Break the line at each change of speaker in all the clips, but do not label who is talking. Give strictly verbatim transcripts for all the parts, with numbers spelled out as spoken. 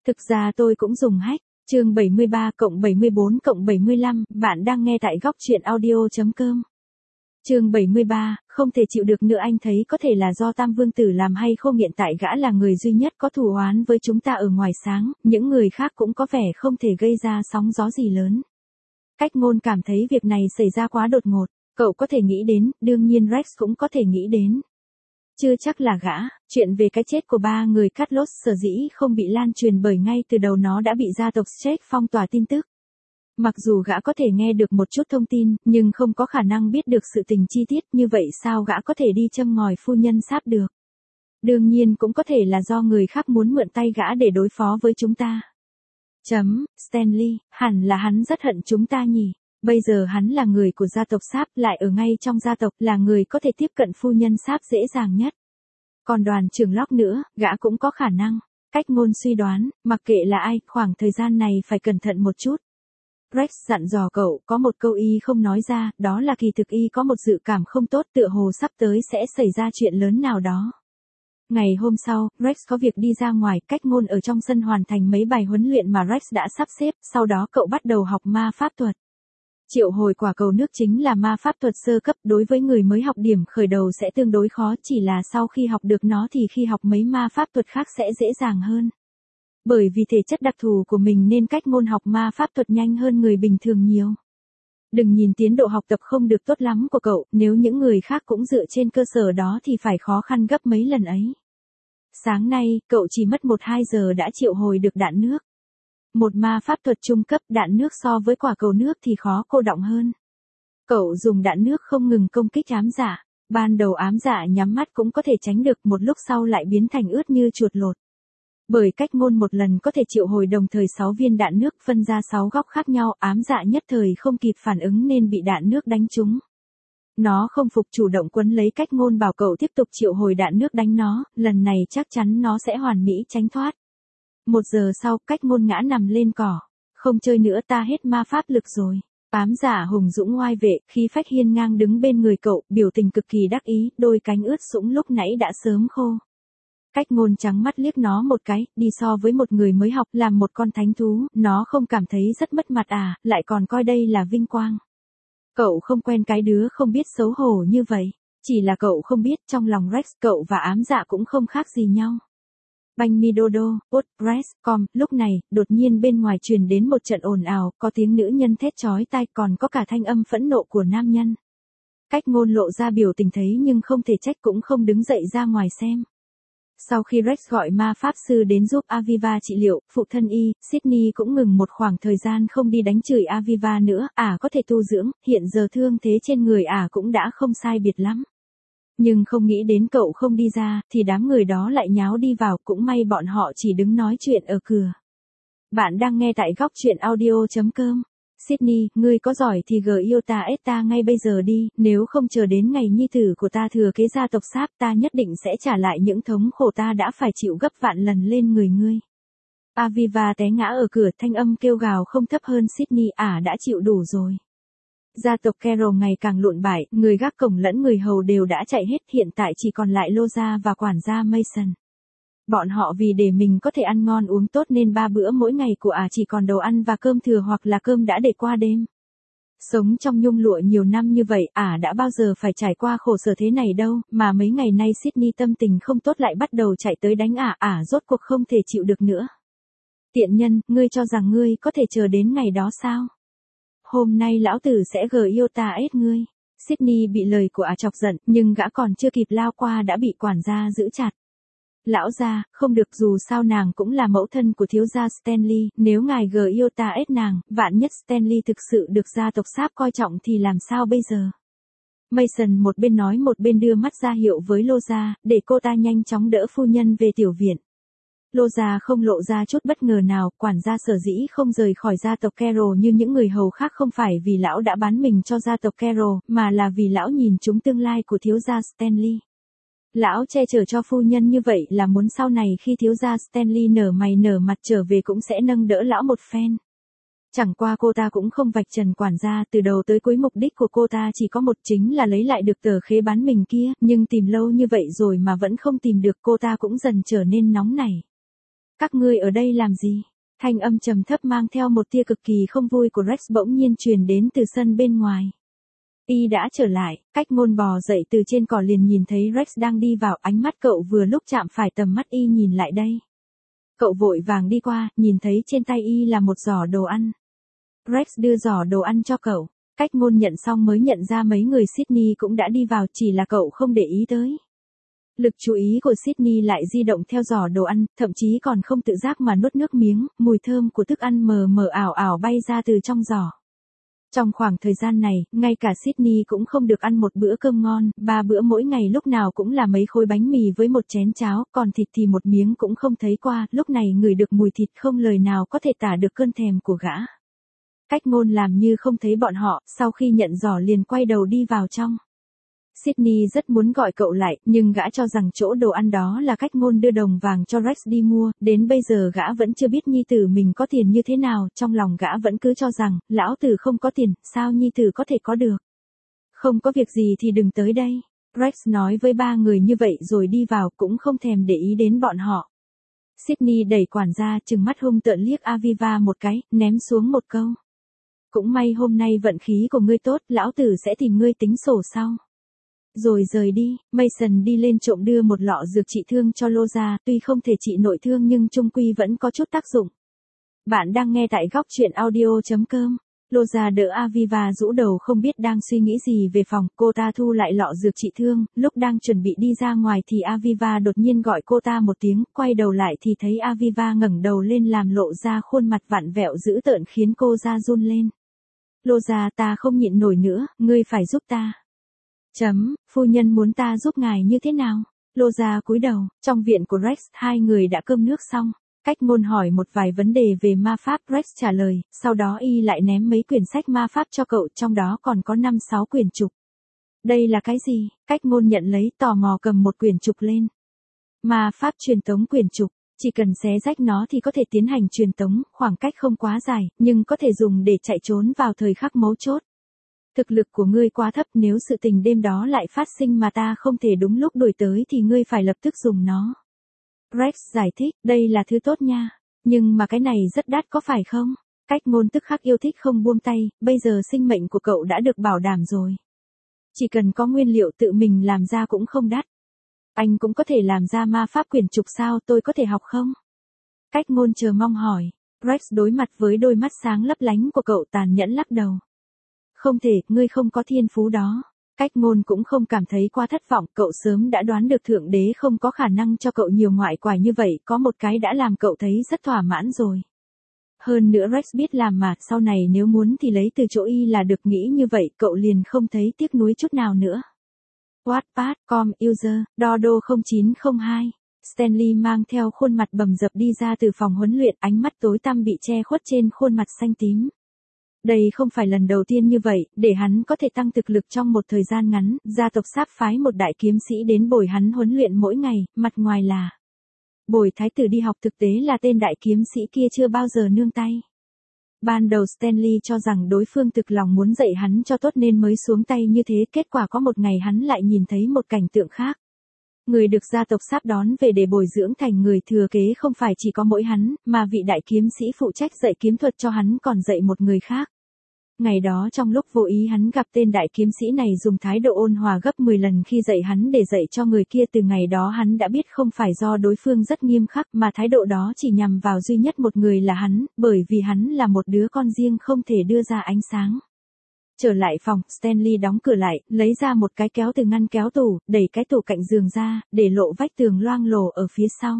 Thực ra tôi cũng dùng hack. Chương bảy mươi ba cộng bảy mươi bốn cộng bảy mươi lăm, bạn đang nghe tại góc truyện audio chấm com. Chương bảy mươi ba, không thể chịu được nữa, anh thấy có thể là do Tam Vương Tử làm hay không, hiện tại gã là người duy nhất có thù oán với chúng ta ở ngoài sáng, những người khác cũng có vẻ không thể gây ra sóng gió gì lớn. Cách Ngôn cảm thấy việc này xảy ra quá đột ngột, cậu có thể nghĩ đến, đương nhiên Rex cũng có thể nghĩ đến. Chưa chắc là gã, chuyện về cái chết của ba người Carlos sở dĩ không bị lan truyền bởi ngay từ đầu nó đã bị gia tộc Stark phong tỏa tin tức. Mặc dù gã có thể nghe được một chút thông tin, nhưng không có khả năng biết được sự tình chi tiết, như vậy sao gã có thể đi châm ngòi phu nhân Sáp được. Đương nhiên cũng có thể là do người khác muốn mượn tay gã để đối phó với chúng ta. Chấm, Stanley, hẳn là hắn rất hận chúng ta nhỉ. Bây giờ hắn là người của gia tộc Sáp, lại ở ngay trong gia tộc, là người có thể tiếp cận phu nhân Sáp dễ dàng nhất. Còn đoàn trưởng Locke nữa, gã cũng có khả năng. Cách Ngôn suy đoán, mặc kệ là ai, khoảng thời gian này phải cẩn thận một chút. Rex dặn dò cậu, có một câu y không nói ra, đó là kỳ thực y có một dự cảm không tốt, tựa hồ sắp tới sẽ xảy ra chuyện lớn nào đó. Ngày hôm sau, Rex có việc đi ra ngoài, Cách Ngôn ở trong sân hoàn thành mấy bài huấn luyện mà Rex đã sắp xếp, sau đó cậu bắt đầu học ma pháp thuật. Triệu hồi quả cầu nước chính là ma pháp thuật sơ cấp, đối với người mới học điểm khởi đầu sẽ tương đối khó, chỉ là sau khi học được nó thì khi học mấy ma pháp thuật khác sẽ dễ dàng hơn. Bởi vì thể chất đặc thù của mình nên Cách Ngôn học ma pháp thuật nhanh hơn người bình thường nhiều. Đừng nhìn tiến độ học tập không được tốt lắm của cậu, nếu những người khác cũng dựa trên cơ sở đó thì phải khó khăn gấp mấy lần ấy. Sáng nay, cậu chỉ mất một hai giờ đã triệu hồi được đạn nước. Một ma pháp thuật trung cấp, đạn nước so với quả cầu nước thì khó cô đọng hơn. Cậu dùng đạn nước không ngừng công kích ám dạ. Ban đầu ám dạ nhắm mắt cũng có thể tránh được, một lúc sau lại biến thành ướt như chuột lột. Bởi Cách Ngôn một lần có thể triệu hồi đồng thời sáu viên đạn nước phân ra sáu góc khác nhau, ám dạ nhất thời không kịp phản ứng nên bị đạn nước đánh trúng. Nó không phục, chủ động quấn lấy Cách Ngôn, bảo cậu tiếp tục triệu hồi đạn nước đánh nó, lần này chắc chắn nó sẽ hoàn mỹ tránh thoát. Một giờ sau, Cách Ngôn ngã nằm lên cỏ. Không chơi nữa, ta hết ma pháp lực rồi. Ám giả hùng dũng oai vệ, khí phách hiên ngang đứng bên người cậu, biểu tình cực kỳ đắc ý, đôi cánh ướt sũng lúc nãy đã sớm khô. Cách Ngôn trắng mắt liếc nó một cái, đi so với một người mới học làm một con thánh thú, nó không cảm thấy rất mất mặt à, lại còn coi đây là vinh quang. Cậu không quen cái đứa không biết xấu hổ như vậy, chỉ là cậu không biết trong lòng Rex cậu và ám dạ cũng không khác gì nhau. Banh mi đô đô, WordPress chấm com, lúc này, đột nhiên bên ngoài truyền đến một trận ồn ào, có tiếng nữ nhân thét chói tai, còn có cả thanh âm phẫn nộ của nam nhân. Cách Ngôn lộ ra biểu tình thấy nhưng không thể trách, cũng không đứng dậy ra ngoài xem. Sau khi Rex gọi ma pháp sư đến giúp Aviva trị liệu, phụ thân y, Sydney cũng ngừng một khoảng thời gian không đi đánh chửi Aviva nữa, ả à có thể tu dưỡng, hiện giờ thương thế trên người ả à cũng đã không sai biệt lắm. Nhưng không nghĩ đến cậu không đi ra, thì đám người đó lại nháo đi vào, cũng may bọn họ chỉ đứng nói chuyện ở cửa. Bạn đang nghe tại góc truyện audio chấm com. Sydney, ngươi có giỏi thì gờ yêu ta ết ta ngay bây giờ đi, nếu không chờ đến ngày nhi tử của ta thừa kế gia tộc Sáp, ta nhất định sẽ trả lại những thống khổ ta đã phải chịu gấp vạn lần lên người ngươi. Aviva té ngã ở cửa, thanh âm kêu gào không thấp hơn Sydney, ả à đã chịu đủ rồi. Gia tộc Carroll ngày càng lụn bại, người gác cổng lẫn người hầu đều đã chạy hết, hiện tại chỉ còn lại Loza và quản gia Mason. Bọn họ vì để mình có thể ăn ngon uống tốt nên ba bữa mỗi ngày của ả à chỉ còn đồ ăn và cơm thừa hoặc là cơm đã để qua đêm. Sống trong nhung lụa nhiều năm như vậy, ả à đã bao giờ phải trải qua khổ sở thế này đâu, mà mấy ngày nay Sydney tâm tình không tốt lại bắt đầu chạy tới đánh ả, à, ả à rốt cuộc không thể chịu được nữa. Tiện nhân, ngươi cho rằng ngươi có thể chờ đến ngày đó sao? Hôm nay lão tử sẽ gờ yêu ta ết ngươi. Sydney bị lời của ả à chọc giận, nhưng gã còn chưa kịp lao qua đã bị quản gia giữ chặt. Lão gia, không được, dù sao nàng cũng là mẫu thân của thiếu gia Stanley, nếu ngài gờ yêu ta ết nàng, vạn nhất Stanley thực sự được gia tộc Sáp coi trọng thì làm sao bây giờ? Mason một bên nói một bên đưa mắt ra hiệu với Loza, để cô ta nhanh chóng đỡ phu nhân về tiểu viện. Loza không lộ ra chút bất ngờ nào, quản gia sở dĩ không rời khỏi gia tộc Carroll như những người hầu khác không phải vì lão đã bán mình cho gia tộc Carroll, mà là vì lão nhìn trúng tương lai của thiếu gia Stanley. Lão che chở cho phu nhân như vậy là muốn sau này khi thiếu gia Stanley nở mày nở mặt trở về cũng sẽ nâng đỡ lão một phen. Chẳng qua cô ta cũng không vạch trần quản gia, từ đầu tới cuối mục đích của cô ta chỉ có một, chính là lấy lại được tờ khế bán mình kia, nhưng tìm lâu như vậy rồi mà vẫn không tìm được, cô ta cũng dần trở nên nóng nảy. Các ngươi ở đây làm gì? Thanh âm trầm thấp mang theo một tia cực kỳ không vui của Rex bỗng nhiên truyền đến từ sân bên ngoài. Y đã trở lại, Cách Ngôn bò dậy từ trên cỏ liền nhìn thấy Rex đang đi vào, ánh mắt cậu vừa lúc chạm phải tầm mắt Y nhìn lại đây. Cậu vội vàng đi qua, nhìn thấy trên tay Y là một giỏ đồ ăn. Rex đưa giỏ đồ ăn cho cậu, Cách Ngôn nhận xong mới nhận ra mấy người Sydney cũng đã đi vào, chỉ là cậu không để ý tới. Lực chú ý của Sydney lại di động theo giỏ đồ ăn, thậm chí còn không tự giác mà nuốt nước miếng, mùi thơm của thức ăn mờ mờ ảo ảo bay ra từ trong giỏ. Trong khoảng thời gian này, ngay cả Sydney cũng không được ăn một bữa cơm ngon, ba bữa mỗi ngày lúc nào cũng là mấy khối bánh mì với một chén cháo, còn thịt thì một miếng cũng không thấy qua, lúc này ngửi được mùi thịt không lời nào có thể tả được cơn thèm của gã. Cách Ngôn làm như không thấy bọn họ, sau khi nhận giỏ liền quay đầu đi vào trong. Sydney rất muốn gọi cậu lại, nhưng gã cho rằng chỗ đồ ăn đó là Cách Ngôn đưa đồng vàng cho Rex đi mua, đến bây giờ gã vẫn chưa biết nhi tử mình có tiền như thế nào, trong lòng gã vẫn cứ cho rằng, lão tử không có tiền, sao nhi tử có thể có được. Không có việc gì thì đừng tới đây. Rex nói với ba người như vậy rồi đi vào, cũng không thèm để ý đến bọn họ. Sydney đẩy quản gia, trừng mắt hung tợn liếc Aviva một cái, ném xuống một câu. Cũng may hôm nay vận khí của ngươi tốt, lão tử sẽ tìm ngươi tính sổ sau. Rồi rời đi, Mason đi lên trộm đưa một lọ dược trị thương cho Loza, tuy không thể trị nội thương nhưng chung quy vẫn có chút tác dụng. Bạn đang nghe tại góc truyện audio chấm com. Loza đỡ Aviva rũ đầu không biết đang suy nghĩ gì về phòng, cô ta thu lại lọ dược trị thương, lúc đang chuẩn bị đi ra ngoài thì Aviva đột nhiên gọi cô ta một tiếng, quay đầu lại thì thấy Aviva ngẩng đầu lên làm lộ ra khuôn mặt vặn vẹo dữ tợn khiến cô da run lên. Loza, ta không nhịn nổi nữa, ngươi phải giúp ta. Chấm, phu nhân muốn ta giúp ngài như thế nào? Loza cúi đầu, trong viện của Rex, hai người đã cơm nước xong. Cách Ngôn hỏi một vài vấn đề về ma pháp, Rex trả lời, sau đó Y lại ném mấy quyển sách ma pháp cho cậu, trong đó còn có năm sáu quyển trục. Đây là cái gì? Cách Ngôn nhận lấy, tò mò cầm một quyển trục lên. Ma pháp truyền tống quyển trục, chỉ cần xé rách nó thì có thể tiến hành truyền tống, khoảng cách không quá dài, nhưng có thể dùng để chạy trốn vào thời khắc mấu chốt. Thực lực của ngươi quá thấp, nếu sự tình đêm đó lại phát sinh mà ta không thể đúng lúc đuổi tới thì ngươi phải lập tức dùng nó. Rex giải thích, đây là thứ tốt nha, nhưng mà cái này rất đắt có phải không? Cách Ngôn tức khắc yêu thích không buông tay, bây giờ sinh mệnh của cậu đã được bảo đảm rồi. Chỉ cần có nguyên liệu tự mình làm ra cũng không đắt. Anh cũng có thể làm ra ma pháp quyển trục sao, tôi có thể học không? Cách Ngôn chờ mong hỏi. Rex đối mặt với đôi mắt sáng lấp lánh của cậu tàn nhẫn lắc đầu. Không thể, ngươi không có thiên phú đó. Cách Ngôn cũng không cảm thấy quá thất vọng, cậu sớm đã đoán được Thượng Đế không có khả năng cho cậu nhiều ngoại quả như vậy, có một cái đã làm cậu thấy rất thỏa mãn rồi. Hơn nữa Rex biết làm mà, sau này nếu muốn thì lấy từ chỗ Y là được, nghĩ như vậy, cậu liền không thấy tiếc nuối chút nào nữa. Wattpad, com, user, Dodo không chín không hai. Stanley mang theo khuôn mặt bầm dập đi ra từ phòng huấn luyện, ánh mắt tối tăm bị che khuất trên khuôn mặt xanh tím. Đây không phải lần đầu tiên như vậy, để hắn có thể tăng thực lực trong một thời gian ngắn, gia tộc Sáp phái một đại kiếm sĩ đến bồi hắn huấn luyện mỗi ngày, mặt ngoài là bồi thái tử đi học, thực tế là tên đại kiếm sĩ kia chưa bao giờ nương tay. Ban đầu Stanley cho rằng đối phương thực lòng muốn dạy hắn cho tốt nên mới xuống tay như thế, kết quả có một ngày hắn lại nhìn thấy một cảnh tượng khác. Người được gia tộc Sáp đón về để bồi dưỡng thành người thừa kế không phải chỉ có mỗi hắn, mà vị đại kiếm sĩ phụ trách dạy kiếm thuật cho hắn còn dạy một người khác. Ngày đó trong lúc vô ý hắn gặp tên đại kiếm sĩ này dùng thái độ ôn hòa gấp mười lần khi dạy hắn để dạy cho người kia, từ ngày đó hắn đã biết không phải do đối phương rất nghiêm khắc mà thái độ đó chỉ nhằm vào duy nhất một người là hắn, bởi vì hắn là một đứa con riêng không thể đưa ra ánh sáng. Trở lại phòng, Stanley đóng cửa lại, lấy ra một cái kéo từ ngăn kéo tủ, đẩy cái tủ cạnh giường ra, để lộ vách tường loang lổ ở phía sau.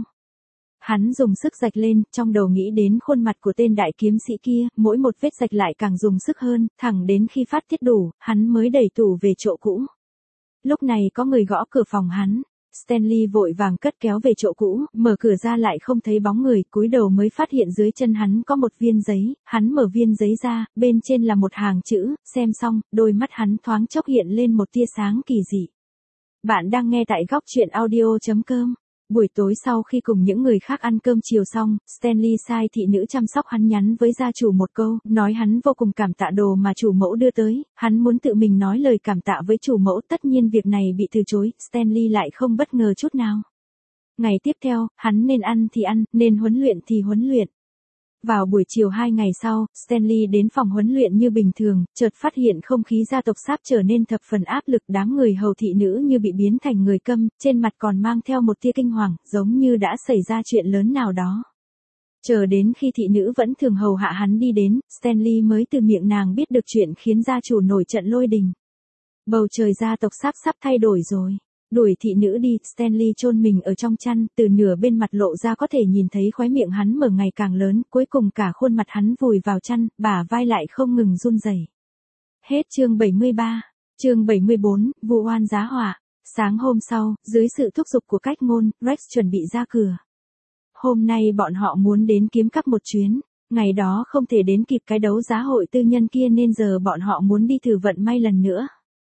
Hắn dùng sức rạch lên, trong đầu nghĩ đến khuôn mặt của tên đại kiếm sĩ kia, mỗi một vết rạch lại càng dùng sức hơn, thẳng đến khi phát tiết đủ, hắn mới đẩy tủ về chỗ cũ. Lúc này có người gõ cửa phòng hắn. Stanley vội vàng cất kéo về chỗ cũ, mở cửa ra lại không thấy bóng người, cúi đầu mới phát hiện dưới chân hắn có một viên giấy, hắn mở viên giấy ra, bên trên là một hàng chữ, xem xong, đôi mắt hắn thoáng chốc hiện lên một tia sáng kỳ dị. Bạn đang nghe tại góc truyện audio chấm com. Buổi tối sau khi cùng những người khác ăn cơm chiều xong, Stanley sai thị nữ chăm sóc hắn nhắn với gia chủ một câu, nói hắn vô cùng cảm tạ đồ mà chủ mẫu đưa tới, hắn muốn tự mình nói lời cảm tạ với chủ mẫu, tất nhiên việc này bị từ chối, Stanley lại không bất ngờ chút nào. Ngày tiếp theo, hắn nên ăn thì ăn, nên huấn luyện thì huấn luyện. Vào buổi chiều hai ngày sau, Stanley đến phòng huấn luyện như bình thường, chợt phát hiện không khí gia tộc sáp trở nên thập phần áp lực, đám người hầu thị nữ như bị biến thành người câm, trên mặt còn mang theo một tia kinh hoàng, giống như đã xảy ra chuyện lớn nào đó. Chờ đến khi thị nữ vẫn thường hầu hạ hắn đi đến, Stanley mới từ miệng nàng biết được chuyện khiến gia chủ nổi trận lôi đình. Bầu trời gia tộc sáp sắp thay đổi rồi. Đuổi thị nữ đi, Stanley chôn mình ở trong chăn, từ nửa bên mặt lộ ra có thể nhìn thấy khóe miệng hắn mở ngày càng lớn, cuối cùng cả khuôn mặt hắn vùi vào chăn, bả vai lại không ngừng run rẩy. Hết chương bảy mươi ba. Chương bảy mươi bốn, vụ oan giá họa. Sáng hôm sau, dưới sự thúc giục của cách ngôn, Rex chuẩn bị ra cửa. Hôm nay bọn họ muốn đến kiếm cắp một chuyến. Ngày đó không thể đến kịp cái đấu giá hội tư nhân kia nên giờ bọn họ muốn đi thử vận may lần nữa.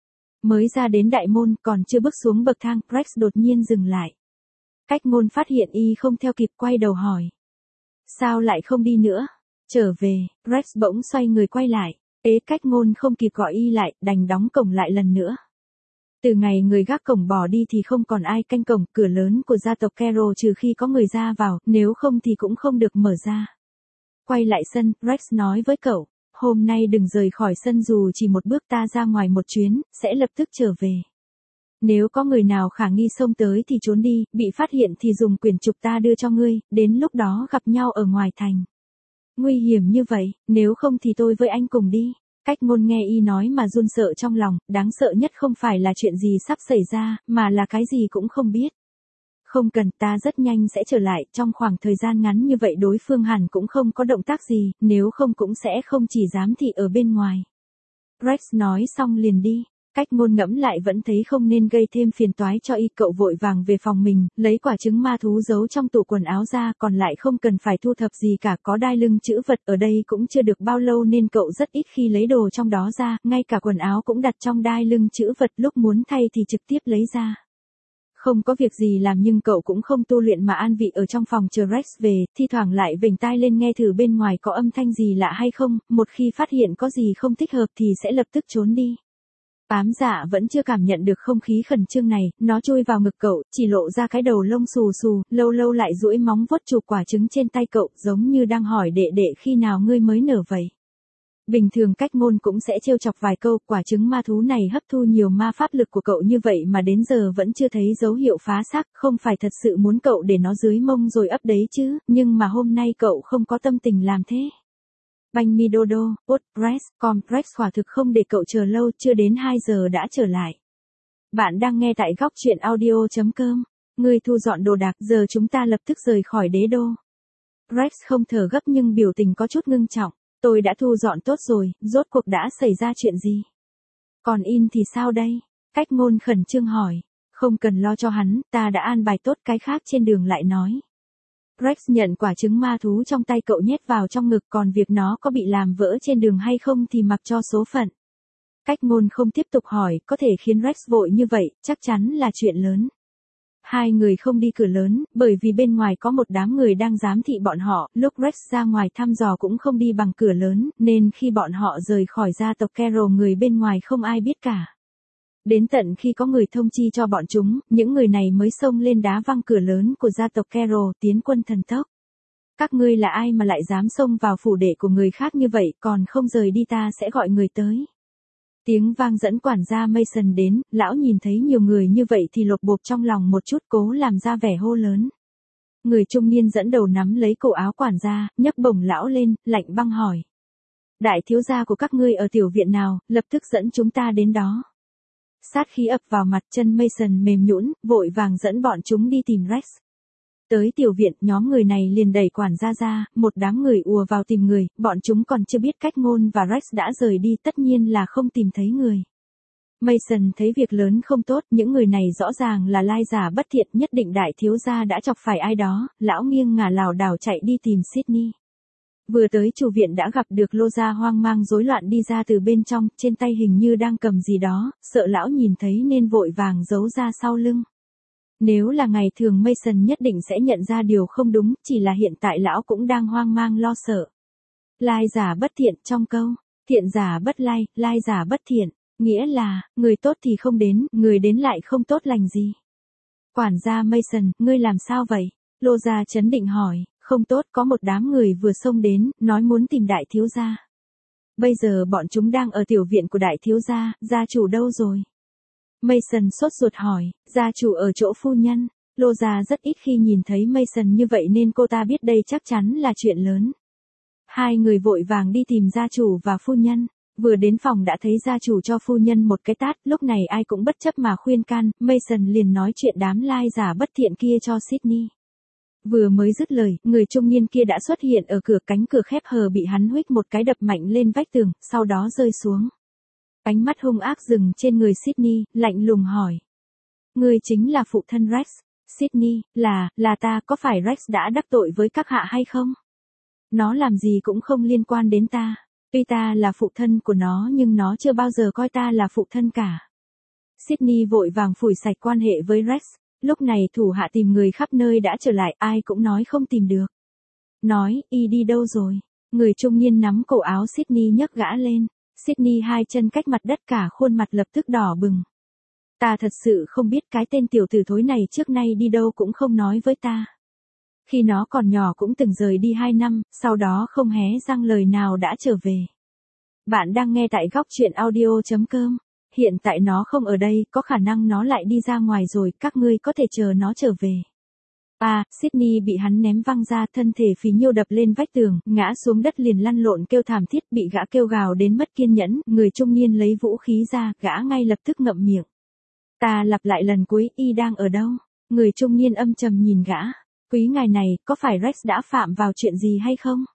Mới ra đến đại môn, còn chưa bước xuống bậc thang, Rex đột nhiên dừng lại. Cách ngôn phát hiện y không theo kịp, quay đầu hỏi. Sao lại không đi nữa? Trở về, Rex bỗng xoay người quay lại. Ế, cách ngôn không kịp gọi y lại, đành đóng cổng lại lần nữa. Từ ngày người gác cổng bỏ đi thì không còn ai canh cổng, cửa lớn của gia tộc Carroll trừ khi có người ra vào, nếu không thì cũng không được mở ra. Quay lại sân, Rex nói với cậu. Hôm nay đừng rời khỏi sân dù chỉ một bước, ta ra ngoài một chuyến, sẽ lập tức trở về. Nếu có người nào khả nghi xông tới thì trốn đi, bị phát hiện thì dùng quyển trục ta đưa cho ngươi, đến lúc đó gặp nhau ở ngoài thành. Nguy hiểm như vậy, nếu không thì tôi với anh cùng đi. Cách ngôn nghe y nói mà run sợ trong lòng, đáng sợ nhất không phải là chuyện gì sắp xảy ra, mà là cái gì cũng không biết. Không cần, ta rất nhanh sẽ trở lại, trong khoảng thời gian ngắn như vậy đối phương hẳn cũng không có động tác gì, nếu không cũng sẽ không chỉ giám thị ở bên ngoài. Rex nói xong liền đi, cách ngôn ngẫm lại vẫn thấy không nên gây thêm phiền toái cho y, cậu vội vàng về phòng mình, lấy quả trứng ma thú giấu trong tủ quần áo ra, còn lại không cần phải thu thập gì cả, có đai lưng chữ vật ở đây cũng chưa được bao lâu nên cậu rất ít khi lấy đồ trong đó ra, ngay cả quần áo cũng đặt trong đai lưng chữ vật, lúc muốn thay thì trực tiếp lấy ra. Không có việc gì làm nhưng cậu cũng không tu luyện mà an vị ở trong phòng chờ Rex về, thi thoảng lại vểnh tai lên nghe thử bên ngoài có âm thanh gì lạ hay không, một khi phát hiện có gì không thích hợp thì sẽ lập tức trốn đi. Ám dạ vẫn chưa cảm nhận được không khí khẩn trương này, nó chui vào ngực cậu, chỉ lộ ra cái đầu lông xù xù, lâu lâu lại duỗi móng vuốt chụp quả trứng trên tay cậu, giống như đang hỏi đệ đệ khi nào ngươi mới nở vậy. Bình thường cách ngôn cũng sẽ trêu chọc vài câu, quả trứng ma thú này hấp thu nhiều ma pháp lực của cậu như vậy mà đến giờ vẫn chưa thấy dấu hiệu phá xác, không phải thật sự muốn cậu để nó dưới mông rồi ấp đấy chứ, nhưng mà hôm nay cậu không có tâm tình làm thế. Banh mi đô đô, WordPress, Compress quả thực không để cậu chờ lâu, chưa đến hai giờ đã trở lại. Bạn đang nghe tại góc truyện audio chấm com. Ngươi thu dọn đồ đạc, giờ chúng ta lập tức rời khỏi đế đô. Rex không thở gấp nhưng biểu tình có chút ngưng trọng. Tôi đã thu dọn tốt rồi, rốt cuộc đã xảy ra chuyện gì? Còn In thì sao đây? Cách ngôn khẩn trương hỏi. Không cần lo cho hắn, ta đã an bài tốt, cái khác trên đường lại nói. Rex nhận quả trứng ma thú trong tay cậu nhét vào trong ngực, còn việc nó có bị làm vỡ trên đường hay không thì mặc cho số phận. Cách ngôn không tiếp tục hỏi, có thể khiến Rex vội như vậy, chắc chắn là chuyện lớn. Hai người không đi cửa lớn, bởi vì bên ngoài có một đám người đang giám thị bọn họ, lúc Rex ra ngoài thăm dò cũng không đi bằng cửa lớn, nên khi bọn họ rời khỏi gia tộc Carroll người bên ngoài không ai biết cả. Đến tận khi có người thông chi cho bọn chúng, những người này mới xông lên đá văng cửa lớn của gia tộc Carroll, tiến quân thần tốc. Các ngươi là ai mà lại dám xông vào phủ đệ của người khác như vậy, còn không rời đi ta sẽ gọi người tới. Tiếng vang dẫn quản gia Mason đến, lão nhìn thấy nhiều người như vậy thì lột bột trong lòng một chút, cố làm ra vẻ hô lớn. Người trung niên dẫn đầu nắm lấy cổ áo quản gia, nhấc bổng lão lên, lạnh băng hỏi. Đại thiếu gia của các ngươi ở tiểu viện nào, lập tức dẫn chúng ta đến đó. Sát khí ập vào mặt, chân Mason mềm nhũn, vội vàng dẫn bọn chúng đi tìm Rex. Tới tiểu viện, nhóm người này liền đẩy quản gia ra, một đám người ùa vào tìm người, bọn chúng còn chưa biết cách ngôn và Rex đã rời đi, tất nhiên là không tìm thấy người. Mason thấy việc lớn không tốt, những người này rõ ràng là lai giả bất thiện, nhất định đại thiếu gia đã chọc phải ai đó, lão nghiêng ngả lảo đảo chạy đi tìm Sydney. Vừa tới chủ viện đã gặp được Loza hoang mang rối loạn đi ra từ bên trong, trên tay hình như đang cầm gì đó, sợ lão nhìn thấy nên vội vàng giấu ra sau lưng. Nếu là ngày thường Mason nhất định sẽ nhận ra điều không đúng, chỉ là hiện tại lão cũng đang hoang mang lo sợ. Lai giả bất thiện, trong câu, thiện giả bất lai, lai giả bất thiện, nghĩa là, người tốt thì không đến, người đến lại không tốt lành gì. Quản gia Mason, ngươi làm sao vậy? Lô gia chấn định hỏi, không tốt, có một đám người vừa xông đến, nói muốn tìm đại thiếu gia. Bây giờ bọn chúng đang ở tiểu viện của đại thiếu gia, gia chủ đâu rồi? Mason sốt ruột hỏi, gia chủ ở chỗ phu nhân. Lô gia rất ít khi nhìn thấy Mason như vậy nên cô ta biết đây chắc chắn là chuyện lớn. Hai người vội vàng đi tìm gia chủ và phu nhân. Vừa đến phòng đã thấy gia chủ cho phu nhân một cái tát, lúc này ai cũng bất chấp mà khuyên can, Mason liền nói chuyện đám lai giả bất thiện kia cho Sydney. Vừa mới dứt lời, người trung niên kia đã xuất hiện ở cửa, cánh cửa khép hờ bị hắn huých một cái đập mạnh lên vách tường, sau đó rơi xuống. Ánh mắt hung ác dừng trên người Sydney, lạnh lùng hỏi. Ngươi chính là phụ thân Rex. Sydney, là, là ta, có phải Rex đã đắc tội với các hạ hay không? Nó làm gì cũng không liên quan đến ta. Tuy ta là phụ thân của nó nhưng nó chưa bao giờ coi ta là phụ thân cả. Sydney vội vàng phủi sạch quan hệ với Rex. Lúc này thủ hạ tìm người khắp nơi đã trở lại, ai cũng nói không tìm được. Nói, y đi đâu rồi? Người trung niên nắm cổ áo Sydney nhấc gã lên. Sydney hai chân cách mặt đất, cả khuôn mặt lập tức đỏ bừng. Ta thật sự không biết cái tên tiểu tử thối này trước nay đi đâu cũng không nói với ta. Khi nó còn nhỏ cũng từng rời đi hai năm, sau đó không hé răng lời nào đã trở về. Bạn đang nghe tại góc truyện audio chấm com. Hiện tại nó không ở đây, có khả năng nó lại đi ra ngoài rồi, các ngươi có thể chờ nó trở về. À, Sydney bị hắn ném văng ra, thân thể phí nhiêu đập lên vách tường, ngã xuống đất liền lăn lộn kêu thảm thiết, bị gã kêu gào đến mất kiên nhẫn, người trung niên lấy vũ khí ra, gã ngay lập tức ngậm miệng. Ta lặp lại lần cuối, y đang ở đâu? Người trung niên âm trầm nhìn gã. Quý ngài này, có phải Rex đã phạm vào chuyện gì hay không?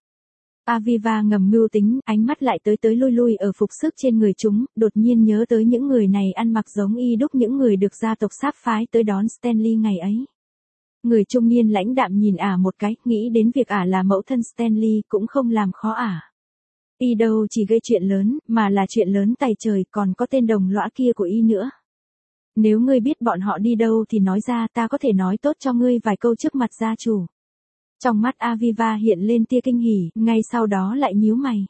Aviva ngầm mưu tính, ánh mắt lại tới tới lui lui ở phục sức trên người chúng, đột nhiên nhớ tới những người này ăn mặc giống y đúc những người được gia tộc sáp phái tới đón Stanley ngày ấy. Người trung niên lãnh đạm nhìn ả một cái, nghĩ đến việc ả là mẫu thân Stanley cũng không làm khó ả. Y đâu chỉ gây chuyện lớn, mà là chuyện lớn tày trời, còn có tên đồng lõa kia của y nữa. Nếu ngươi biết bọn họ đi đâu thì nói ra, ta có thể nói tốt cho ngươi vài câu trước mặt gia chủ. Trong mắt Aviva hiện lên tia kinh hỉ, ngay sau đó lại nhíu mày.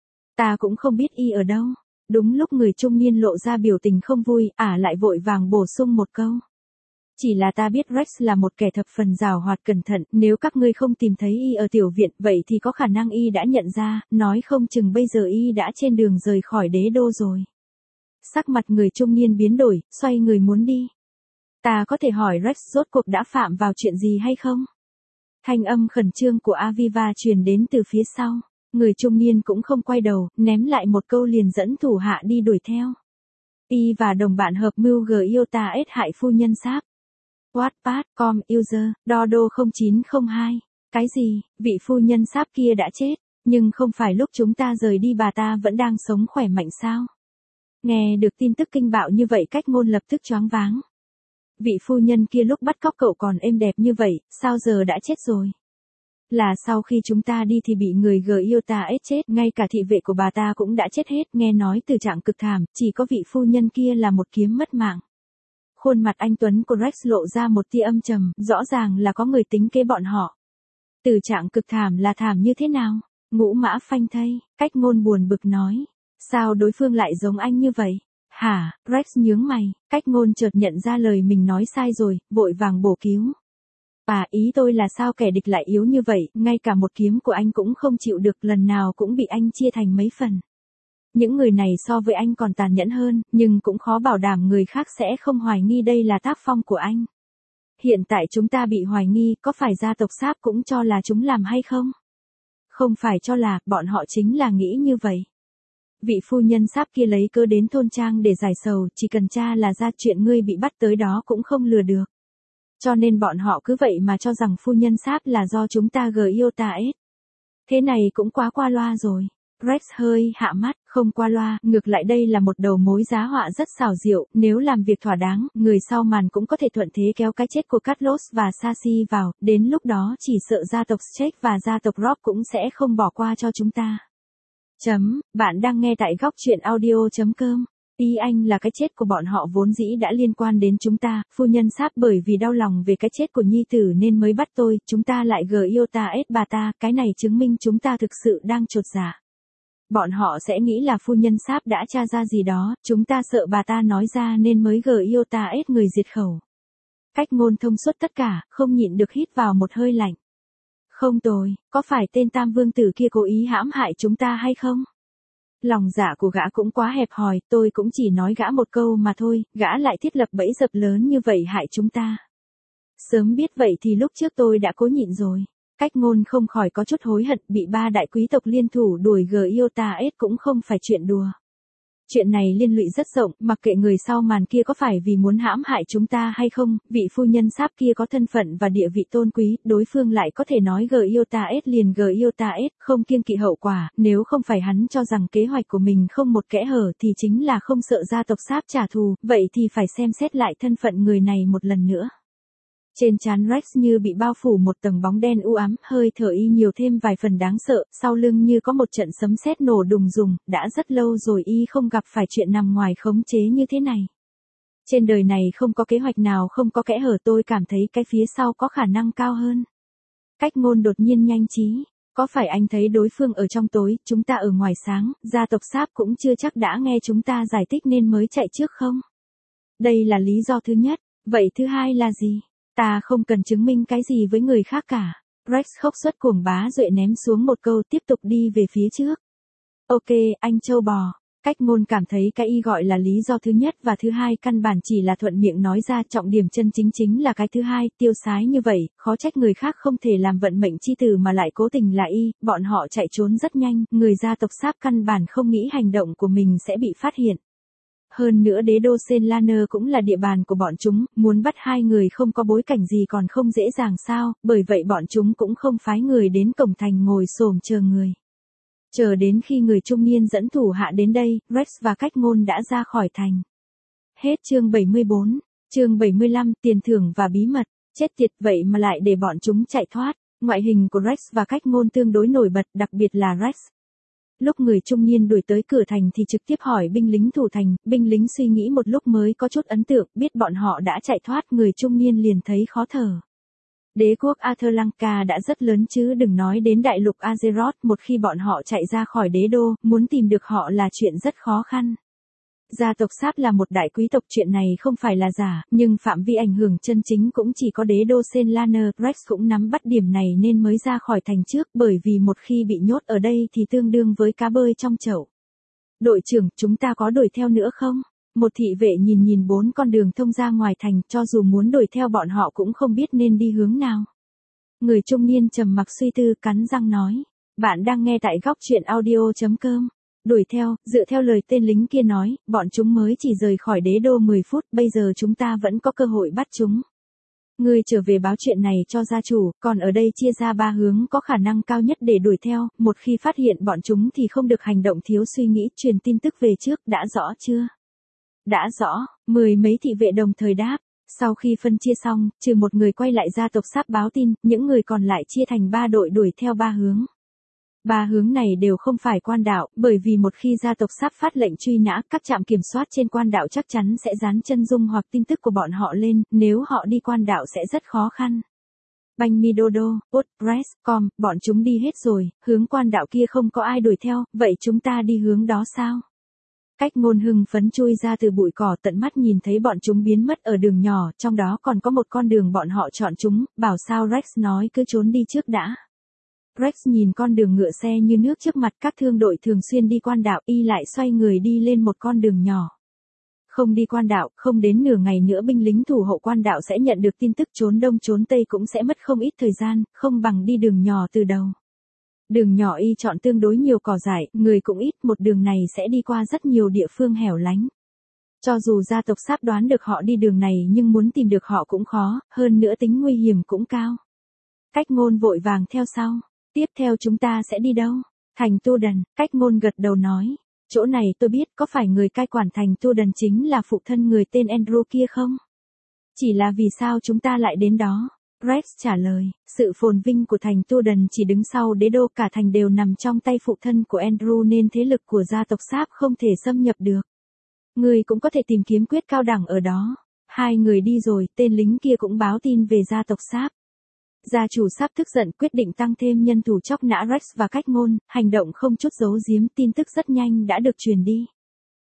Ta cũng không biết y ở đâu. Đúng lúc người trung niên lộ ra biểu tình không vui, ả lại vội vàng bổ sung một câu. Chỉ là ta biết Rex là một kẻ thập phần giàu hoạt cẩn thận, nếu các ngươi không tìm thấy y ở tiểu viện, vậy thì có khả năng y đã nhận ra, nói không chừng bây giờ y đã trên đường rời khỏi đế đô rồi. Sắc mặt người trung niên biến đổi, xoay người muốn đi. Ta có thể hỏi Rex rốt cuộc đã phạm vào chuyện gì hay không? Thanh âm khẩn trương của Aviva truyền đến từ phía sau. Người trung niên cũng không quay đầu, ném lại một câu liền dẫn thủ hạ đi đuổi theo. Y và đồng bạn hợp mưu G Iota ết hại phu nhân sáp. Wattpad, com, user, Dodo không chín không hai. Cái gì, vị phu nhân sáp kia đã chết, nhưng không phải lúc chúng ta rời đi bà ta vẫn đang sống khỏe mạnh sao? Nghe được tin tức kinh bạo như vậy cách ngôn lập tức choáng váng. Vị phu nhân kia lúc bắt cóc cậu còn êm đẹp như vậy, sao giờ đã chết rồi? Là sau khi chúng ta đi thì bị người G Iota ết chết, ngay cả thị vệ của bà ta cũng đã chết hết, nghe nói từ trạng cực thảm, chỉ có vị phu nhân kia là một kiếm mất mạng. Khuôn mặt anh Tuấn của Rex lộ ra một tia âm trầm, rõ ràng là có người tính kế bọn họ. Từ trạng cực thảm là thảm như thế nào? Ngũ mã phanh thây, cách ngôn buồn bực nói. Sao đối phương lại giống anh như vậy? Hả, Rex nhướng mày, cách ngôn chợt nhận ra lời mình nói sai rồi, vội vàng bổ cứu. À, ý tôi là sao kẻ địch lại yếu như vậy, ngay cả một kiếm của anh cũng không chịu được, lần nào cũng bị anh chia thành mấy phần. Những người này so với anh còn tàn nhẫn hơn, nhưng cũng khó bảo đảm người khác sẽ không hoài nghi đây là tác phong của anh. Hiện tại chúng ta bị hoài nghi, có phải gia tộc Sáp cũng cho là chúng làm hay không? Không phải cho là, bọn họ chính là nghĩ như vậy. Vị phu nhân Sáp kia lấy cớ đến thôn trang để giải sầu, chỉ cần tra là ra chuyện ngươi bị bắt tới đó cũng không lừa được. Cho nên bọn họ cứ vậy mà cho rằng phu nhân Sáp là do chúng ta G Iota ết. Thế này cũng quá qua loa rồi. Rex hơi hạ mắt, không qua loa, ngược lại đây là một đầu mối giá họa rất xảo diệu, nếu làm việc thỏa đáng, người sau màn cũng có thể thuận thế kéo cái chết của Carlos và Sashi vào, đến lúc đó chỉ sợ gia tộc Streck và gia tộc Rock cũng sẽ không bỏ qua cho chúng ta. Chấm, bạn đang nghe tại góc truyện audio chấm com. Ý anh là cái chết của bọn họ vốn dĩ đã liên quan đến chúng ta, phu nhân Sáp bởi vì đau lòng về cái chết của nhi tử nên mới bắt tôi, chúng ta lại G Iota ết bà ta, cái này chứng minh chúng ta thực sự đang chột dạ. Bọn họ sẽ nghĩ là phu nhân Sáp đã tra ra gì đó, chúng ta sợ bà ta nói ra nên mới G Iota ết người diệt khẩu. Cách Ngôn thông suốt tất cả, không nhịn được hít vào một hơi lạnh. Không tồi, có phải tên Tam Vương Tử kia cố ý hãm hại chúng ta hay không? Lòng dạ của gã cũng quá hẹp hòi, tôi cũng chỉ nói gã một câu mà thôi, gã lại thiết lập bẫy dập lớn như vậy hại chúng ta. Sớm biết vậy thì lúc trước tôi đã cố nhịn rồi. Cách Ngôn không khỏi có chút hối hận, bị ba đại quý tộc liên thủ đuổi Giotaes cũng không phải chuyện đùa. Chuyện này liên lụy rất rộng, mặc kệ người sau màn kia có phải vì muốn hãm hại chúng ta hay không, vị phu nhân Sáp kia có thân phận và địa vị tôn quý, đối phương lại có thể nói Giotaes liền Giotaes, không kiêng kỵ hậu quả, nếu không phải hắn cho rằng kế hoạch của mình không một kẽ hở thì chính là không sợ gia tộc Sáp trả thù, vậy thì phải xem xét lại thân phận người này một lần nữa. Trên trán Rex như bị bao phủ một tầng bóng đen u ám, hơi thở y nhiều thêm vài phần đáng sợ, sau lưng như có một trận sấm sét nổ đùng rùng, đã rất lâu rồi y không gặp phải chuyện nằm ngoài khống chế như thế này. Trên đời này không có kế hoạch nào không có kẽ hở, tôi cảm thấy cái phía sau có khả năng cao hơn. Cách Ngôn đột nhiên nhanh trí, có phải anh thấy đối phương ở trong tối, chúng ta ở ngoài sáng, gia tộc Sáp cũng chưa chắc đã nghe chúng ta giải thích nên mới chạy trước không? Đây là lý do thứ nhất, vậy thứ hai là gì? Ta không cần chứng minh cái gì với người khác cả. Rex khóc suất cuồng bá duệ ném xuống một câu tiếp tục đi về phía trước. Ok, anh châu bò. Cách Ngôn cảm thấy cái y gọi là lý do thứ nhất và thứ hai căn bản chỉ là thuận miệng nói ra, trọng điểm chân chính chính là cái thứ hai, tiêu sái như vậy, khó trách người khác không thể làm vận mệnh chi tử mà lại cố tình là y, bọn họ chạy trốn rất nhanh, người gia tộc Sáp căn bản không nghĩ hành động của mình sẽ bị phát hiện. Hơn nữa đế đô Senlaner cũng là địa bàn của bọn chúng, muốn bắt hai người không có bối cảnh gì còn không dễ dàng sao, bởi vậy bọn chúng cũng không phái người đến cổng thành ngồi xổm chờ người. Chờ đến khi người trung niên dẫn thủ hạ đến đây, Rex và Cách Ngôn đã ra khỏi thành. Hết chương bảy mươi bốn, chương bảy mươi lăm, tiền thưởng và bí mật, chết tiệt vậy mà lại để bọn chúng chạy thoát. Ngoại hình của Rex và Cách Ngôn tương đối nổi bật, đặc biệt là Rex. Lúc người trung niên đuổi tới cửa thành thì trực tiếp hỏi binh lính thủ thành, binh lính suy nghĩ một lúc mới có chút ấn tượng, biết bọn họ đã chạy thoát, người trung niên liền thấy khó thở. Đế quốc Athlanka đã rất lớn chứ đừng nói đến đại lục Azeroth, một khi bọn họ chạy ra khỏi đế đô, muốn tìm được họ là chuyện rất khó khăn. Gia tộc Sáp là một đại quý tộc, chuyện này không phải là giả, nhưng phạm vi ảnh hưởng chân chính cũng chỉ có đế đô Senlaner. Rex cũng nắm bắt điểm này nên mới ra khỏi thành trước, bởi vì một khi bị nhốt ở đây thì tương đương với cá bơi trong chậu. Đội trưởng, chúng ta có đuổi theo nữa không? Một thị vệ nhìn nhìn bốn con đường thông ra ngoài thành, cho dù muốn đuổi theo bọn họ cũng không biết nên đi hướng nào. Người trung niên trầm mặc suy tư, cắn răng nói. Bạn đang nghe tại góc truyện audio chấm com. Đuổi theo, dựa theo lời tên lính kia nói, bọn chúng mới chỉ rời khỏi đế đô mười phút, bây giờ chúng ta vẫn có cơ hội bắt chúng. Ngươi trở về báo chuyện này cho gia chủ, còn ở đây chia ra ba hướng có khả năng cao nhất để đuổi theo, một khi phát hiện bọn chúng thì không được hành động thiếu suy nghĩ, truyền tin tức về trước, đã rõ chưa? Đã rõ, mười mấy thị vệ đồng thời đáp. Sau khi phân chia xong, trừ một người quay lại gia tộc Sáp báo tin, những người còn lại chia thành ba đội đuổi theo ba hướng. Ba hướng này đều không phải quan đạo, bởi vì một khi gia tộc Sáp phát lệnh truy nã, các trạm kiểm soát trên quan đạo chắc chắn sẽ dán chân dung hoặc tin tức của bọn họ lên, nếu họ đi quan đạo sẽ rất khó khăn. Banh Midodo, Utpress, Com, bọn chúng đi hết rồi, hướng quan đạo kia không có ai đuổi theo, vậy chúng ta đi hướng đó sao? Cách Ngôn hưng phấn chui ra từ bụi cỏ, tận mắt nhìn thấy bọn chúng biến mất ở đường nhỏ, trong đó còn có một con đường bọn họ chọn chúng, bảo sao Rex nói cứ trốn đi trước đã. Rex nhìn con đường ngựa xe như nước trước mặt, các thương đội thường xuyên đi quan đạo, y lại xoay người đi lên một con đường nhỏ. Không đi quan đạo, không đến nửa ngày nữa binh lính thủ hộ quan đạo sẽ nhận được tin tức, trốn đông trốn tây cũng sẽ mất không ít thời gian, không bằng đi đường nhỏ từ đầu. Đường nhỏ y chọn tương đối nhiều cỏ dại, người cũng ít, một đường này sẽ đi qua rất nhiều địa phương hẻo lánh. Cho dù gia tộc Sáp đoán được họ đi đường này nhưng muốn tìm được họ cũng khó, hơn nữa tính nguy hiểm cũng cao. Cách Ngôn vội vàng theo sau. Tiếp theo chúng ta sẽ đi đâu? Thành Tu Đần. Cách Ngôn gật đầu nói. Chỗ này tôi biết, có phải người cai quản thành Tu Đần chính là phụ thân người tên Andrew kia không? Chỉ là vì sao chúng ta lại đến đó? Rex trả lời, sự phồn vinh của thành Tu Đần chỉ đứng sau đế đô, cả thành đều nằm trong tay phụ thân của Andrew nên thế lực của gia tộc Sáp không thể xâm nhập được. Người cũng có thể tìm kiếm quyết cao đẳng ở đó. Hai người đi rồi, tên lính kia cũng báo tin về gia tộc Sáp. Gia chủ Sáp tức giận quyết định tăng thêm nhân thủ chóc nã Rex và Cách Ngôn, hành động không chút giấu giếm, tin tức rất nhanh đã được truyền đi.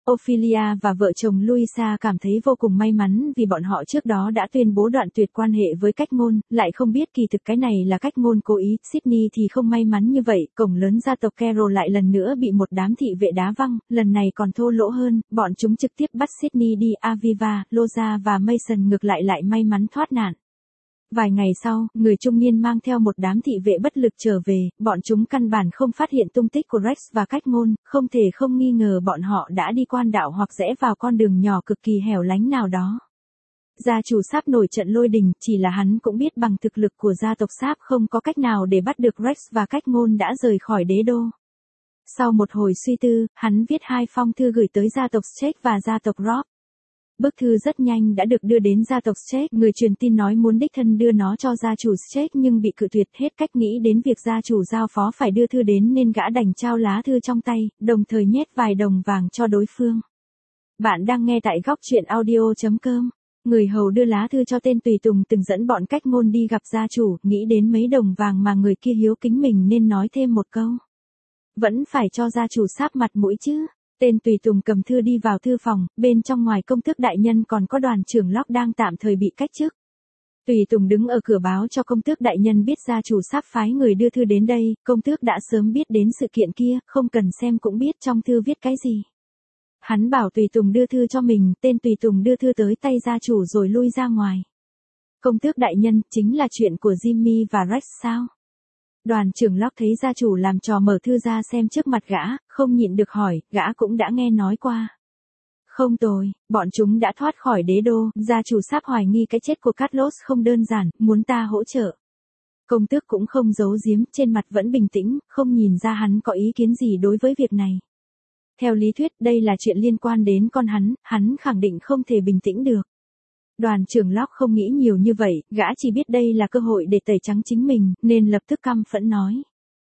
Ophelia và vợ chồng Louisa cảm thấy vô cùng may mắn vì bọn họ trước đó đã tuyên bố đoạn tuyệt quan hệ với cách ngôn, lại không biết kỳ thực cái này là cách ngôn cố ý. Sydney thì không may mắn như vậy, cổng lớn gia tộc Carroll lại lần nữa bị một đám thị vệ đá văng, lần này còn thô lỗ hơn, bọn chúng trực tiếp bắt Sydney đi. Aviva, Loza và Mason ngược lại lại may mắn thoát nạn. Vài ngày sau, người trung niên mang theo một đám thị vệ bất lực trở về, bọn chúng căn bản không phát hiện tung tích của Rex và cách ngôn, không thể không nghi ngờ bọn họ đã đi quan đạo hoặc rẽ vào con đường nhỏ cực kỳ hẻo lánh nào đó. Gia chủ Sáp nổi trận lôi đình, chỉ là hắn cũng biết bằng thực lực của gia tộc Sáp không có cách nào để bắt được Rex và cách ngôn đã rời khỏi đế đô. Sau một hồi suy tư, hắn viết hai phong thư gửi tới gia tộc Stake và gia tộc Robb. Bức thư rất nhanh đã được đưa đến gia tộc Stake, người truyền tin nói muốn đích thân đưa nó cho gia chủ Stake nhưng bị cự tuyệt. Hết cách nghĩ đến việc gia chủ giao phó phải đưa thư đến nên gã đành trao lá thư trong tay, đồng thời nhét vài đồng vàng cho đối phương. Bạn đang nghe tại góc truyện audio chấm com. Người hầu đưa lá thư cho tên tùy tùng từng dẫn bọn cách ngôn đi gặp gia chủ, nghĩ đến mấy đồng vàng mà người kia hiếu kính mình nên nói thêm một câu. Vẫn phải cho gia chủ Sáp mặt mũi chứ. Tên tùy tùng cầm thư đi vào thư phòng, bên trong ngoài công tước đại nhân còn có đoàn trưởng Locke đang tạm thời bị cách chức. Tùy tùng đứng ở cửa báo cho công tước đại nhân biết gia chủ Sáp phái người đưa thư đến đây, công tước đã sớm biết đến sự kiện kia, không cần xem cũng biết trong thư viết cái gì. Hắn bảo tùy tùng đưa thư cho mình, tên tùy tùng đưa thư tới tay gia chủ rồi lui ra ngoài. Công tước đại nhân, chính là chuyện của Jimmy và Rex sao? Đoàn trưởng Locke thấy gia chủ làm trò mở thư ra xem trước mặt gã, không nhịn được hỏi, gã cũng đã nghe nói qua. Không tồi, bọn chúng đã thoát khỏi đế đô, gia chủ Sáp hoài nghi cái chết của Carlos không đơn giản, muốn ta hỗ trợ. Công tước cũng không giấu giếm, trên mặt vẫn bình tĩnh, không nhìn ra hắn có ý kiến gì đối với việc này. Theo lý thuyết, đây là chuyện liên quan đến con hắn, hắn khẳng định không thể bình tĩnh được. Đoàn trưởng Locke không nghĩ nhiều như vậy, gã chỉ biết đây là cơ hội để tẩy trắng chính mình, nên lập tức căm phẫn nói.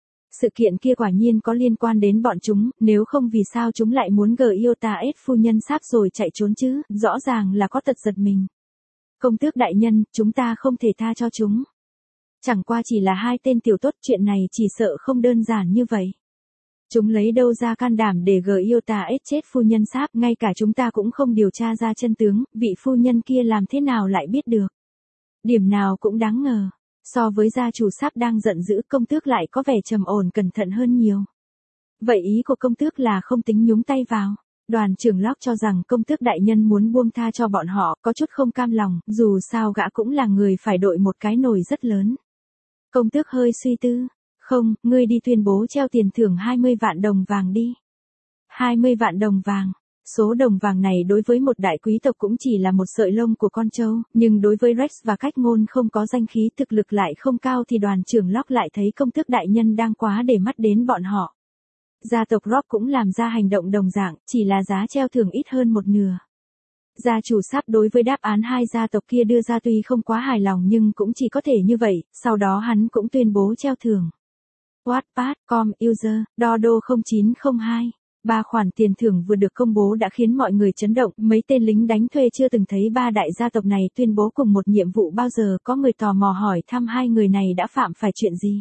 Sự kiện kia quả nhiên có liên quan đến bọn chúng, nếu không vì sao chúng lại muốn gờ yêu ta ết phu nhân Sáp rồi chạy trốn chứ, rõ ràng là có tật giật mình. Công tước đại nhân, chúng ta không thể tha cho chúng. Chẳng qua chỉ là hai tên tiểu tốt, chuyện này chỉ sợ không đơn giản như vậy. Chúng lấy đâu ra can đảm để gờ yêu ta ết chết phu nhân Sáp, ngay cả chúng ta cũng không điều tra ra chân tướng, vị phu nhân kia làm thế nào lại biết được. Điểm nào cũng đáng ngờ. So với gia chủ Sáp đang giận dữ, công tước lại có vẻ trầm ổn cẩn thận hơn nhiều. Vậy ý của công tước là không tính nhúng tay vào. Đoàn trưởng Locke cho rằng công tước đại nhân muốn buông tha cho bọn họ, có chút không cam lòng, dù sao gã cũng là người phải đội một cái nồi rất lớn. Công tước hơi suy tư. Không, ngươi đi tuyên bố treo tiền thưởng hai mươi vạn đồng vàng đi. hai mươi vạn đồng vàng. Số đồng vàng này đối với một đại quý tộc cũng chỉ là một sợi lông của con trâu, nhưng đối với Rex và cách ngôn không có danh khí, thực lực lại không cao thì đoàn trưởng Locke lại thấy công tước đại nhân đang quá để mắt đến bọn họ. Gia tộc Robb cũng làm ra hành động đồng dạng, chỉ là giá treo thưởng ít hơn một nửa. Gia chủ Sáp đối với đáp án hai gia tộc kia đưa ra tuy không quá hài lòng nhưng cũng chỉ có thể như vậy, sau đó hắn cũng tuyên bố treo thưởng. Wattpad chấm com user, Dodo không chín không hai. Ba khoản tiền thưởng vừa được công bố đã khiến mọi người chấn động, mấy tên lính đánh thuê chưa từng thấy ba đại gia tộc này tuyên bố cùng một nhiệm vụ bao giờ, có người tò mò hỏi thăm hai người này đã phạm phải chuyện gì.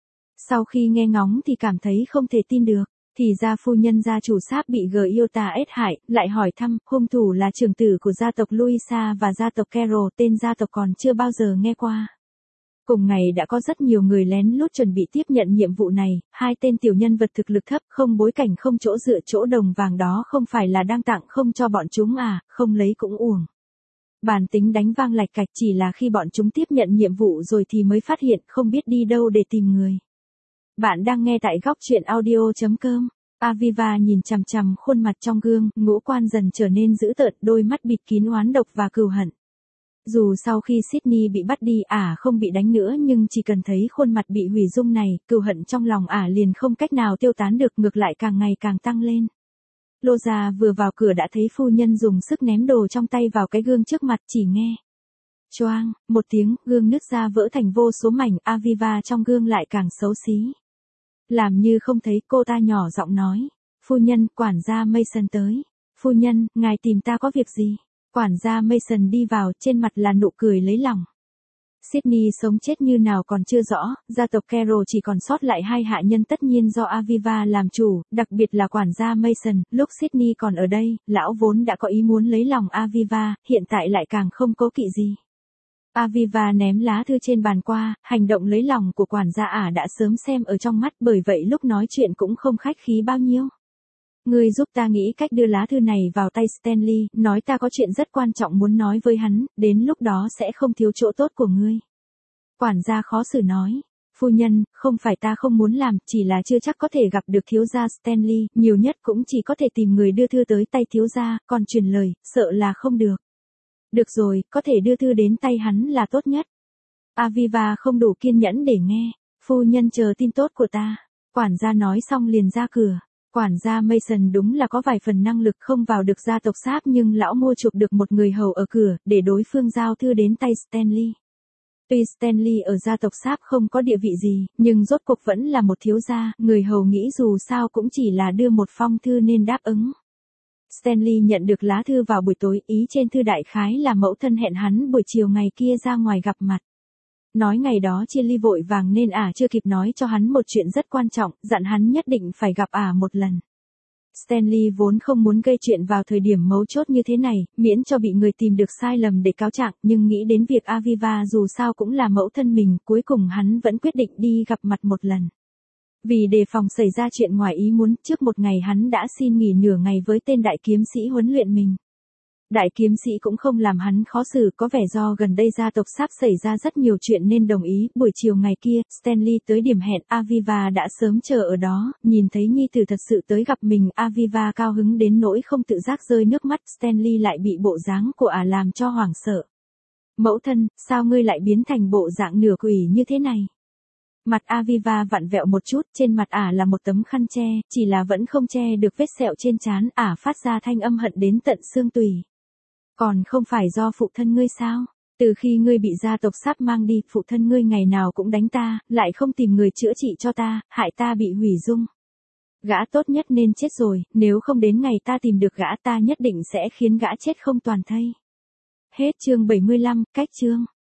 Sau khi nghe ngóng thì cảm thấy không thể tin được, thì ra phu nhân gia chủ Sáp bị gờ yêu ta ết hại, lại hỏi thăm, hung thủ là trưởng tử của gia tộc Louisa và gia tộc Carroll, tên gia tộc còn chưa bao giờ nghe qua. Cùng ngày đã có rất nhiều người lén lút chuẩn bị tiếp nhận nhiệm vụ này, hai tên tiểu nhân vật thực lực thấp, không bối cảnh, không chỗ dựa, chỗ đồng vàng đó không phải là đang tặng không cho bọn chúng à, không lấy cũng uổng. Bản tính đánh vang lạch cạch, chỉ là khi bọn chúng tiếp nhận nhiệm vụ rồi thì mới phát hiện không biết đi đâu để tìm người. Bạn đang nghe tại góc truyện audio chấm com. Aviva nhìn chằm chằm khuôn mặt trong gương, ngũ quan dần trở nên dữ tợn, đôi mắt bịt kín oán độc và cừu hận. Dù sau khi Sydney bị bắt đi ả à không bị đánh nữa nhưng chỉ cần thấy khuôn mặt bị hủy dung này, cừu hận trong lòng ả à liền không cách nào tiêu tán được, ngược lại càng ngày càng tăng lên. Loza vừa vào cửa đã thấy phu nhân dùng sức ném đồ trong tay vào cái gương trước mặt, chỉ nghe choang một tiếng, gương nứt ra vỡ thành vô số mảnh, Aviva trong gương lại càng xấu xí. Làm như không thấy, cô ta nhỏ giọng nói, phu nhân, quản gia Mason tới. Phu nhân, ngài tìm ta có việc gì? Quản gia Mason đi vào, trên mặt là nụ cười lấy lòng. Sydney sống chết như nào còn chưa rõ, gia tộc Carroll chỉ còn sót lại hai hạ nhân tất nhiên do Aviva làm chủ, đặc biệt là quản gia Mason. Lúc Sydney còn ở đây, lão vốn đã có ý muốn lấy lòng Aviva, hiện tại lại càng không cố kỵ gì. Aviva ném lá thư trên bàn qua, hành động lấy lòng của quản gia ả đã sớm xem ở trong mắt, bởi vậy lúc nói chuyện cũng không khách khí bao nhiêu. Ngươi giúp ta nghĩ cách đưa lá thư này vào tay Stanley, nói ta có chuyện rất quan trọng muốn nói với hắn, đến lúc đó sẽ không thiếu chỗ tốt của ngươi. Quản gia khó xử nói, phu nhân, không phải ta không muốn làm, chỉ là chưa chắc có thể gặp được thiếu gia Stanley, nhiều nhất cũng chỉ có thể tìm người đưa thư tới tay thiếu gia, còn truyền lời, sợ là không được. Được rồi, có thể đưa thư đến tay hắn là tốt nhất. Aviva không đủ kiên nhẫn để nghe, phu nhân chờ tin tốt của ta. Quản gia nói xong liền ra cửa. Quản gia Mason đúng là có vài phần năng lực không vào được gia tộc Sáp, nhưng lão mua chuộc được một người hầu ở cửa, để đối phương giao thư đến tay Stanley. Tuy Stanley ở gia tộc Sáp không có địa vị gì, nhưng rốt cuộc vẫn là một thiếu gia, người hầu nghĩ dù sao cũng chỉ là đưa một phong thư nên đáp ứng. Stanley nhận được lá thư vào buổi tối, ý trên thư đại khái là mẫu thân hẹn hắn buổi chiều ngày kia ra ngoài gặp mặt. Nói ngày đó chia ly vội vàng nên ả chưa kịp nói cho hắn một chuyện rất quan trọng, dặn hắn nhất định phải gặp ả một lần. Stanley vốn không muốn gây chuyện vào thời điểm mấu chốt như thế này, miễn cho bị người tìm được sai lầm để cáo trạng, nhưng nghĩ đến việc Aviva dù sao cũng là mẫu thân mình, cuối cùng hắn vẫn quyết định đi gặp mặt một lần. Vì đề phòng xảy ra chuyện ngoài ý muốn, trước một ngày hắn đã xin nghỉ nửa ngày với tên đại kiếm sĩ huấn luyện mình. Đại kiếm sĩ cũng không làm hắn khó xử, có vẻ do gần đây gia tộc Sáp xảy ra rất nhiều chuyện nên đồng ý. Buổi chiều ngày kia, Stanley tới điểm hẹn, Aviva đã sớm chờ ở đó, nhìn thấy nhi tử thật sự tới gặp mình, Aviva cao hứng đến nỗi không tự giác rơi nước mắt, Stanley lại bị bộ dáng của ả làm cho hoảng sợ. Mẫu thân, sao ngươi lại biến thành bộ dạng nửa quỷ như thế này? Mặt Aviva vặn vẹo một chút, trên mặt ả là một tấm khăn che, chỉ là vẫn không che được vết sẹo trên trán, ả phát ra thanh âm hận đến tận xương tủy. Còn không phải do phụ thân ngươi sao? Từ khi ngươi bị gia tộc Sáp mang đi, phụ thân ngươi ngày nào cũng đánh ta, lại không tìm người chữa trị cho ta, hại ta bị hủy dung. Gã tốt nhất nên chết rồi, nếu không đến ngày ta tìm được gã ta nhất định sẽ khiến gã chết không toàn thây. Hết chương bảy mươi lăm, cách chương.